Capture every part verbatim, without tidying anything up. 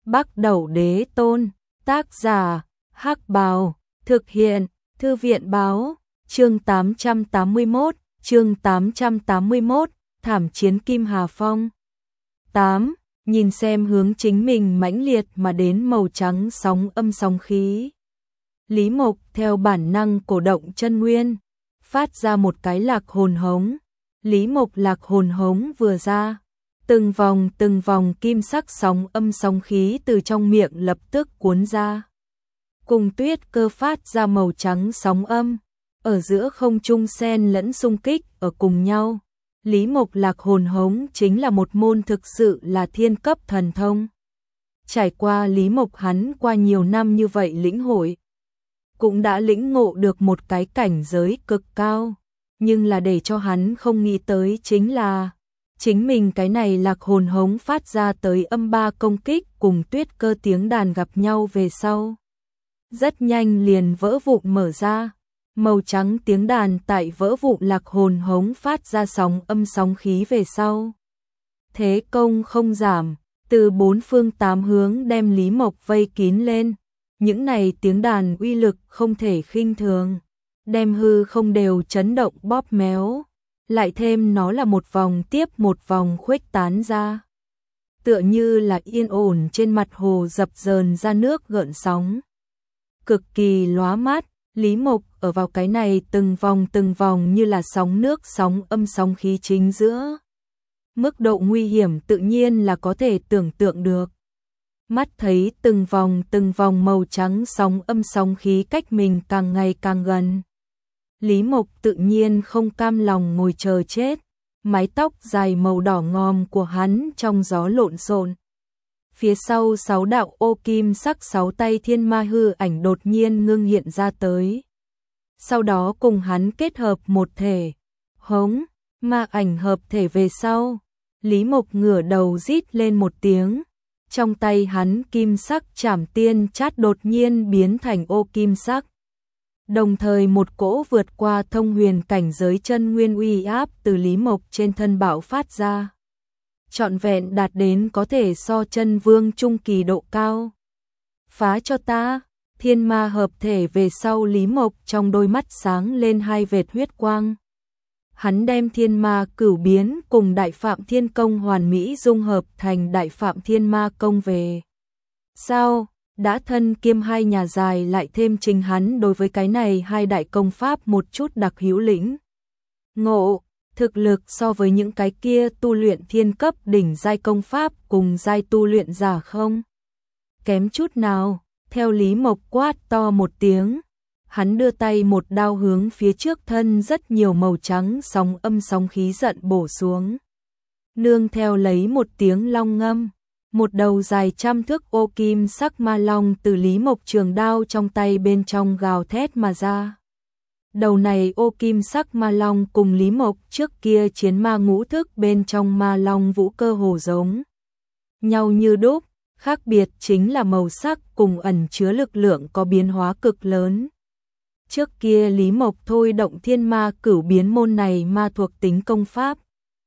Bắc Đẩu Đế Tôn, tác giả, Hắc Bào, thực hiện, Thư viện báo, chương tám trăm tám mươi mốt, chương tám trăm tám mươi mốt, thảm chiến Kim Hà Phong. tám. Nhìn xem hướng chính mình mãnh liệt mà đến màu trắng sóng âm sóng khí. Lý Mộc theo bản năng cổ động chân nguyên, phát ra một cái lạc hồn hống. Lý Mộc lạc hồn hống vừa ra, từng vòng từng vòng kim sắc sóng âm sóng khí từ trong miệng lập tức cuốn ra. Cùng Tuyết Cơ phát ra màu trắng sóng âm, ở giữa không trung xen lẫn xung kích ở cùng nhau. Lý Mộc lạc hồn hống chính là một môn thực sự là thiên cấp thần thông. Trải qua Lý Mộc hắn qua nhiều năm như vậy lĩnh hội, cũng đã lĩnh ngộ được một cái cảnh giới cực cao. Nhưng là để cho hắn không nghĩ tới chính là chính mình cái này lạc hồn hống phát ra tới âm ba công kích cùng Tuyết Cơ tiếng đàn gặp nhau về sau. Rất nhanh liền vỡ vụn mở ra. Màu trắng tiếng đàn tại vỡ vụn lạc hồn hống phát ra sóng âm sóng khí về sau. Thế công không giảm, từ bốn phương tám hướng đem Lý Mộc vây kín lên. Những này tiếng đàn uy lực không thể khinh thường, đem hư không đều chấn động bóp méo, lại thêm nó là một vòng tiếp một vòng khuếch tán ra. Tựa như là yên ổn trên mặt hồ dập dờn ra nước gợn sóng. Cực kỳ lóa mắt. Lý Mộc ở vào cái này từng vòng từng vòng như là sóng nước sóng âm sóng khí chính giữa. Mức độ nguy hiểm tự nhiên là có thể tưởng tượng được. Mắt thấy từng vòng từng vòng màu trắng sóng âm sóng khí cách mình càng ngày càng gần. Lý Mộc tự nhiên không cam lòng ngồi chờ chết. Mái tóc dài màu đỏ ngòm của hắn trong gió lộn xộn. Phía sau sáu đạo ô kim sắc sáu tay thiên ma hư ảnh đột nhiên ngưng hiện ra tới. Sau đó cùng hắn kết hợp một thể. Hống, ma ảnh hợp thể về sau. Lý Mộc ngửa đầu rít lên một tiếng. Trong tay hắn kim sắc trảm tiên chát đột nhiên biến thành ô kim sắc. Đồng thời một cỗ vượt qua thông huyền cảnh giới chân nguyên uy áp từ Lý Mộc trên thân bạo phát ra. Trọn vẹn đạt đến có thể so chân vương trung kỳ độ cao. Phá cho ta, thiên ma hợp thể về sau Lý Mộc trong đôi mắt sáng lên hai vệt huyết quang. Hắn đem thiên ma cửu biến cùng đại phạm thiên công hoàn mỹ dung hợp thành đại phạm thiên ma công về. Sao, đã thân kiêm hai nhà dài lại thêm chính hắn đối với cái này hai đại công pháp một chút đặc hữu lĩnh. Ngộ. Thực lực so với những cái kia tu luyện thiên cấp đỉnh giai công pháp cùng giai tu luyện giả không kém chút nào. Theo Lý Mộc quát to một tiếng, hắn đưa tay một đao hướng phía trước thân rất nhiều màu trắng sóng âm sóng khí giận bổ xuống. Nương theo lấy một tiếng long ngâm, một đầu dài trăm thước ô kim sắc ma long từ Lý Mộc trường đao trong tay bên trong gào thét mà ra. Đầu này ô kim sắc ma long cùng Lý Mộc trước kia chiến ma ngũ thức bên trong ma long vũ cơ hồ giống nhau như đúc, khác biệt chính là màu sắc cùng ẩn chứa lực lượng có biến hóa cực lớn. Trước kia Lý Mộc thôi động thiên ma cửu biến môn này ma thuộc tính công pháp,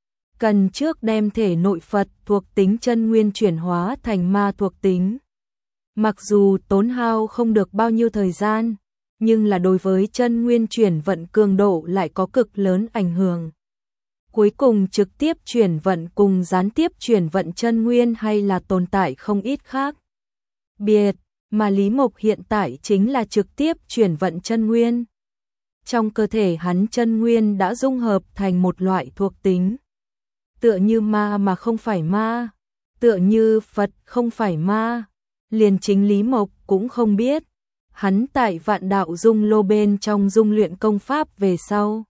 cần trước đem thể nội Phật thuộc tính chân nguyên chuyển hóa thành ma thuộc tính. Mặc dù tốn hao không được bao nhiêu thời gian, nhưng là đối với chân nguyên chuyển vận cường độ lại có cực lớn ảnh hưởng. Cuối cùng trực tiếp chuyển vận cùng gián tiếp chuyển vận chân nguyên hay là tồn tại không ít khác biệt, mà Lý Mộc hiện tại chính là trực tiếp chuyển vận chân nguyên. Trong cơ thể hắn chân nguyên đã dung hợp thành một loại thuộc tính. Tựa như ma mà không phải ma, tựa như Phật không phải ma, liền chính Lý Mộc cũng không biết. Hắn tại vạn đạo dung lô bên trong dung luyện công pháp về sau,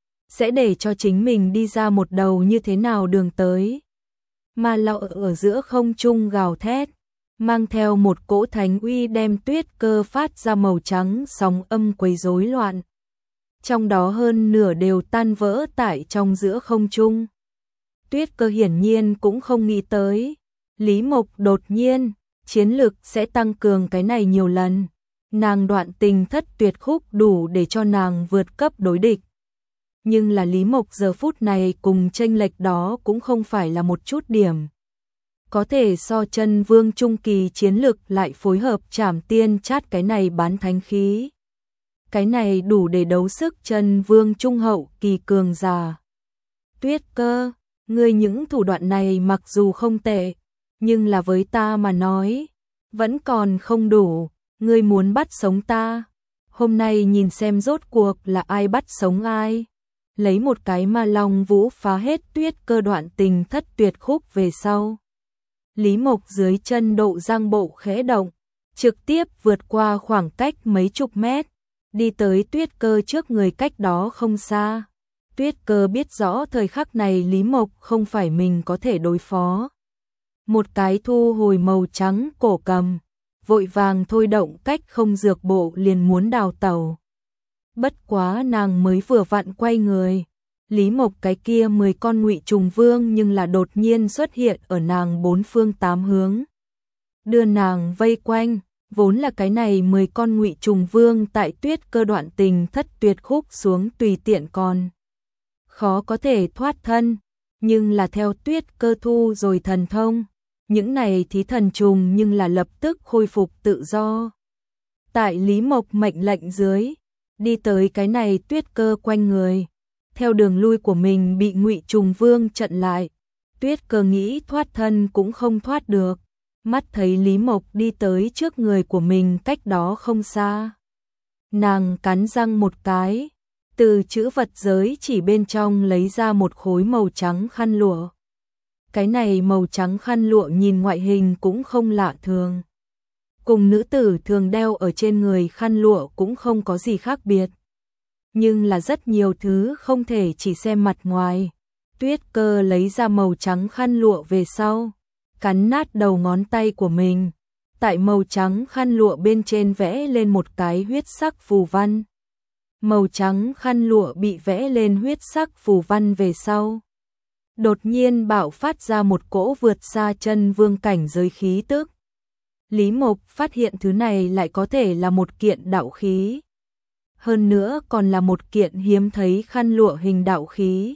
sẽ để cho chính mình đi ra một đầu như thế nào đường tới. Ma lão ở giữa không trung gào thét, mang theo một cỗ thánh uy đem Tuyết Cơ phát ra màu trắng sóng âm quấy rối loạn. Trong đó hơn nửa đều tan vỡ tại trong giữa không trung. Tuyết Cơ hiển nhiên cũng không nghĩ tới, Lý Mộc đột nhiên, chiến lực sẽ tăng cường cái này nhiều lần. Nàng đoạn tình thất tuyệt khúc đủ để cho nàng vượt cấp đối địch. Nhưng là Lý Mộc giờ phút này cùng chênh lệch đó cũng không phải là một chút điểm. có thể so chân vương trung kỳ chiến lực lại phối hợp trảm tiên chát cái này bán thánh khí. Cái này đủ để đấu sức chân vương trung hậu kỳ cường giả. Tuyết Cơ, ngươi những thủ đoạn này mặc dù không tệ, nhưng là với ta mà nói, vẫn còn không đủ, ngươi muốn bắt sống ta. Hôm nay nhìn xem rốt cuộc là ai bắt sống ai. Lấy một cái ma long vũ phá hết Tuyết Cơ đoạn tình thất tuyệt khúc về sau. Lý Mộc dưới chân độ giang bộ khẽ động, trực tiếp vượt qua khoảng cách mấy chục mét, đi tới Tuyết Cơ trước người cách đó không xa. Tuyết Cơ biết rõ thời khắc này Lý Mộc không phải mình có thể đối phó. Một cái thu hồi màu trắng cổ cầm, vội vàng thôi động cách không dược bộ liền muốn đào tẩu. Bất quá nàng mới vừa vặn quay người, Lý Mộc cái kia mười con ngụy trùng vương nhưng là đột nhiên xuất hiện ở nàng bốn phương tám hướng. Đưa nàng vây quanh, vốn là cái này mười con ngụy trùng vương tại Tuyết Cơ đoạn tình thất tuyệt khúc xuống tùy tiện còn. Khó có thể thoát thân, nhưng là theo Tuyết Cơ thu rồi thần thông, những này thí thần trùng nhưng là lập tức khôi phục tự do. Tại Lý Mộc mệnh lệnh dưới, đi tới cái này Tuyết Cơ quanh người, theo đường lui của mình bị ngụy trùng vương chặn lại, Tuyết Cơ nghĩ thoát thân cũng không thoát được, mắt thấy Lý Mộc đi tới trước người của mình cách đó không xa. Nàng cắn răng một cái, từ chữ vật giới chỉ bên trong lấy ra một khối màu trắng khăn lụa. Cái này màu trắng khăn lụa nhìn ngoại hình cũng không lạ thường. Cùng nữ tử thường đeo ở trên người khăn lụa cũng không có gì khác biệt. Nhưng là rất nhiều thứ không thể chỉ xem mặt ngoài. Tuyết Cơ lấy ra màu trắng khăn lụa về sau, cắn nát đầu ngón tay của mình. Tại màu trắng khăn lụa bên trên vẽ lên một cái huyết sắc phù văn. Màu trắng khăn lụa bị vẽ lên huyết sắc phù văn về sau, đột nhiên bạo phát ra một cỗ vượt xa chân vương cảnh giới khí tức. Lý Mộc phát hiện thứ này lại có thể là một kiện đạo khí. Hơn nữa còn là một kiện hiếm thấy khăn lụa hình đạo khí.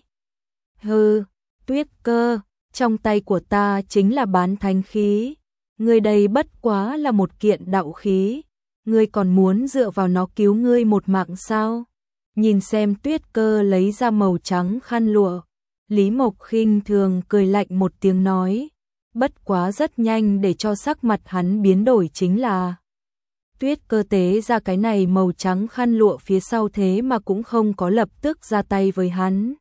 Hừ, Tuyết Cơ, trong tay của ta chính là bán thánh khí. Ngươi đây bất quá là một kiện đạo khí. Ngươi còn muốn dựa vào nó cứu ngươi một mạng sao? Nhìn xem Tuyết Cơ lấy ra màu trắng khăn lụa, Lý Mộc khinh thường cười lạnh một tiếng nói, bất quá rất nhanh để cho sắc mặt hắn biến đổi chính là Tuyết Cơ tế ra cái này màu trắng khăn lụa phía sau thế mà cũng không có lập tức ra tay với hắn.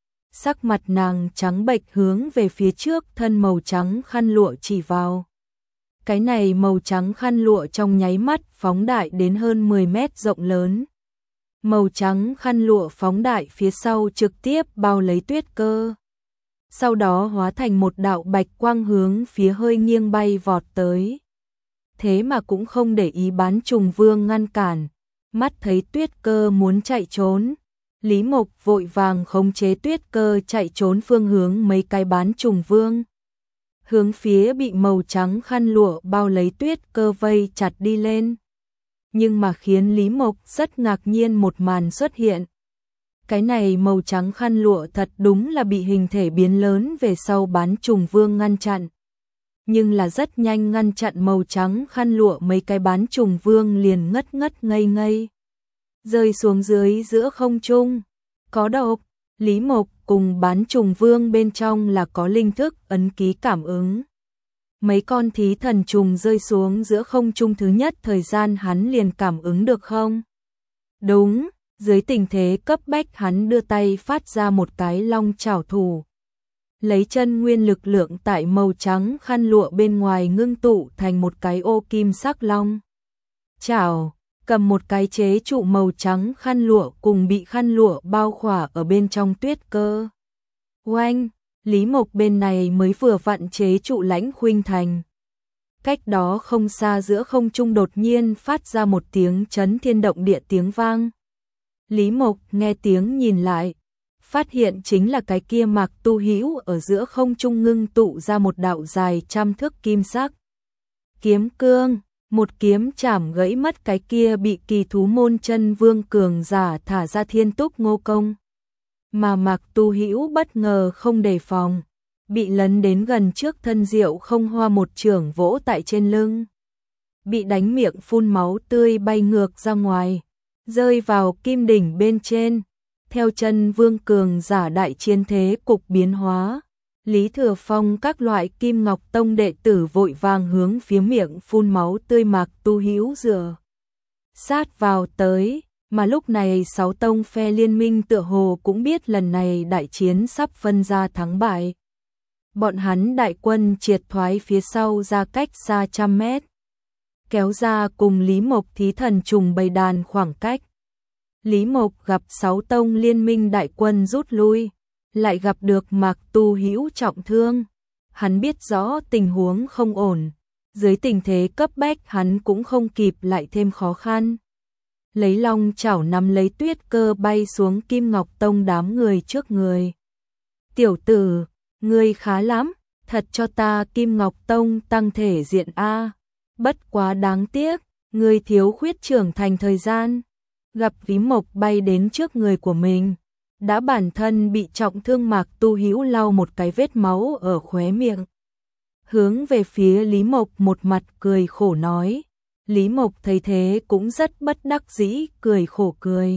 Sắc mặt nàng trắng bệch hướng về phía trước thân màu trắng khăn lụa chỉ vào. Cái này màu trắng khăn lụa trong nháy mắt phóng đại đến hơn mười mét rộng lớn. Màu trắng khăn lụa phóng đại phía sau trực tiếp bao lấy Tuyết Cơ. Sau đó hóa thành một đạo bạch quang hướng phía hơi nghiêng bay vọt tới. Thế mà cũng không để ý bán trùng vương ngăn cản. Mắt thấy Tuyết Cơ muốn chạy trốn, Lý Mộc vội vàng khống chế Tuyết Cơ chạy trốn phương hướng mấy cái bán trùng vương. Hướng phía bị màu trắng khăn lụa bao lấy Tuyết Cơ vây chặt đi lên. Nhưng mà khiến Lý Mộc rất ngạc nhiên một màn xuất hiện. Cái này màu trắng khăn lụa thật đúng là bị hình thể biến lớn về sau bán trùng vương ngăn chặn. Nhưng là rất nhanh ngăn chặn màu trắng khăn lụa mấy cái bán trùng vương liền ngất ngất ngây ngây. Rơi xuống dưới giữa không trung. Có độc, Lý Mộc cùng bán trùng vương bên trong là có linh thức ấn ký cảm ứng. Mấy con thí thần trùng rơi xuống giữa không trung thứ nhất thời gian hắn liền cảm ứng được không? Đúng, dưới tình thế cấp bách hắn đưa tay phát ra một cái long chảo thủ. Lấy chân nguyên lực lượng tại màu trắng khăn lụa bên ngoài ngưng tụ thành một cái ô kim sắc long. Chảo, cầm một cái chế trụ màu trắng khăn lụa cùng bị khăn lụa bao khỏa ở bên trong Tuyết Cơ. Oanh! Lý Mộc bên này mới vừa vặn chế trụ Lãnh Khuynh Thành. Cách đó không xa giữa không trung đột nhiên phát ra một tiếng chấn thiên động địa tiếng vang. Lý Mộc nghe tiếng nhìn lại, phát hiện chính là cái kia Mạc Tu Hữu ở giữa không trung ngưng tụ ra một đạo dài trăm thước kim sắc. Kiếm cương, một kiếm chảm gãy mất cái kia bị kỳ thú môn chân vương cường giả thả ra thiên túc ngô công. Mà Mạc Tu Hữu bất ngờ không đề phòng, bị lấn đến gần trước thân Diệu Không Hoa một chưởng vỗ tại trên lưng. Bị đánh miệng phun máu tươi bay ngược ra ngoài, rơi vào kim đỉnh bên trên. Theo chân Vương cường giả đại chiến thế cục biến hóa, Lý Thừa Phong các loại Kim Ngọc Tông đệ tử vội vàng hướng phía miệng phun máu tươi Mạc Tu Hữu dựa sát vào tới, mà lúc này sáu tông phe liên minh tựa hồ cũng biết lần này đại chiến sắp phân ra thắng bại. Bọn hắn đại quân triệt thoái phía sau ra cách xa trăm mét, kéo ra cùng Lý Mộc thí thần trùng bầy đàn khoảng cách. Lý Mộc gặp sáu tông liên minh đại quân rút lui, lại gặp được Mạc Tu Hữu trọng thương. Hắn biết rõ tình huống không ổn, dưới tình thế cấp bách hắn cũng không kịp lại thêm khó khăn. Lấy long chảo nắm lấy Tuyết Cơ bay xuống Kim Ngọc Tông đám người trước người. Tiểu tử, ngươi khá lắm, thật cho ta Kim Ngọc Tông tăng thể diện a. Bất quá đáng tiếc, ngươi thiếu khuyết trưởng thành thời gian. Gặp Lý Mộc bay đến trước người của mình, đã bản thân bị trọng thương Mạc Tu Hữu lau một cái vết máu ở khóe miệng. Hướng về phía Lý Mộc một mặt cười khổ nói. Lý Mộc thấy thế cũng rất bất đắc dĩ, cười khổ cười.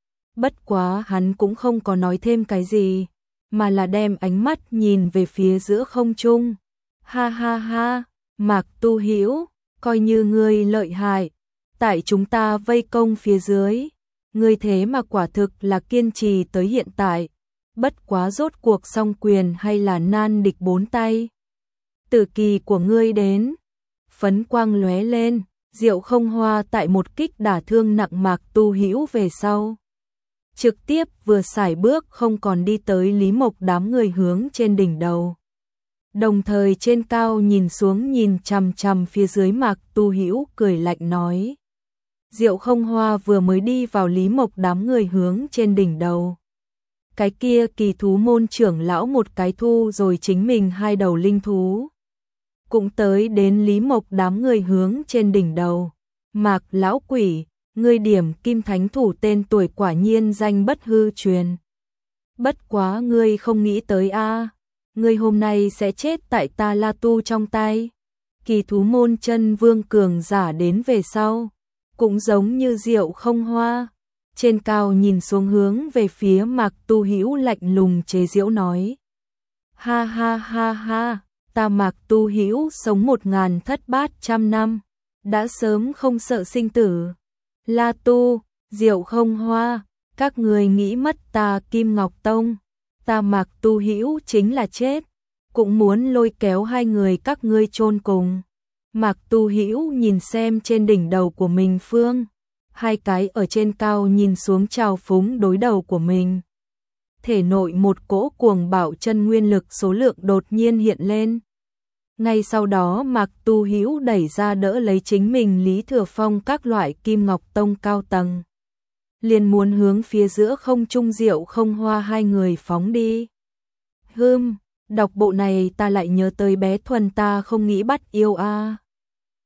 Bất quá hắn cũng không có nói thêm cái gì, mà là đem ánh mắt nhìn về phía giữa không trung. Ha ha ha, Mạc Tu Hữu, coi như ngươi lợi hại, tại chúng ta vây công phía dưới, ngươi thế mà quả thực là kiên trì tới hiện tại, bất quá rốt cuộc song quyền hay là nan địch bốn tay. Tử kỳ của ngươi đến, phấn quang lóe lên, Diệu Không Hoa tại một kích đả thương nặng Mạc Tu Hữu về sau, trực tiếp vừa sải bước không còn đi tới Lý Mộc đám người hướng trên đỉnh đầu. Đồng thời trên cao nhìn xuống nhìn chằm chằm phía dưới Mạc Tu Hữu cười lạnh nói. Diệu Không Hoa vừa mới đi vào Lý Mộc đám người hướng trên đỉnh đầu. Cái kia kỳ thú môn trưởng lão một cái thu rồi chính mình hai đầu linh thú. Cũng tới đến Lý Mộc đám người hướng trên đỉnh đầu. Mạc lão quỷ, ngươi điểm kim thánh thủ tên tuổi quả nhiên danh bất hư truyền. Bất quá ngươi không nghĩ tới a, ngươi hôm nay sẽ chết tại ta La Tu trong tay. Kỳ thú môn chân vương cường giả đến về sau, cũng giống như Diệu Không Hoa, trên cao nhìn xuống hướng về phía Mạc Tu Hữu lạnh lùng chế giễu nói. Ha ha ha ha, ta Mạc Tu Hữu sống một ngàn thất bát trăm năm, đã sớm không sợ sinh tử. La Tu, Diệu Không Hoa, các người nghĩ mất ta Kim Ngọc Tông, ta Mạc Tu Hữu chính là chết, cũng muốn lôi kéo hai người các ngươi chôn cùng. Mạc Tu Hữu nhìn xem trên đỉnh đầu của mình phương, hai cái ở trên cao nhìn xuống trào phúng đối đầu của mình. Thể nội một cỗ cuồng bạo chân nguyên lực số lượng đột nhiên hiện lên. Ngay sau đó Mạc Tu Hữu đẩy ra đỡ lấy chính mình Lý Thừa Phong các loại Kim Ngọc Tông cao tầng. Liền muốn hướng phía giữa không trung Diệu Không Hoa hai người phóng đi. Hừm, đọc bộ này ta lại nhớ tới bé Thuần ta không nghĩ bắt yêu a.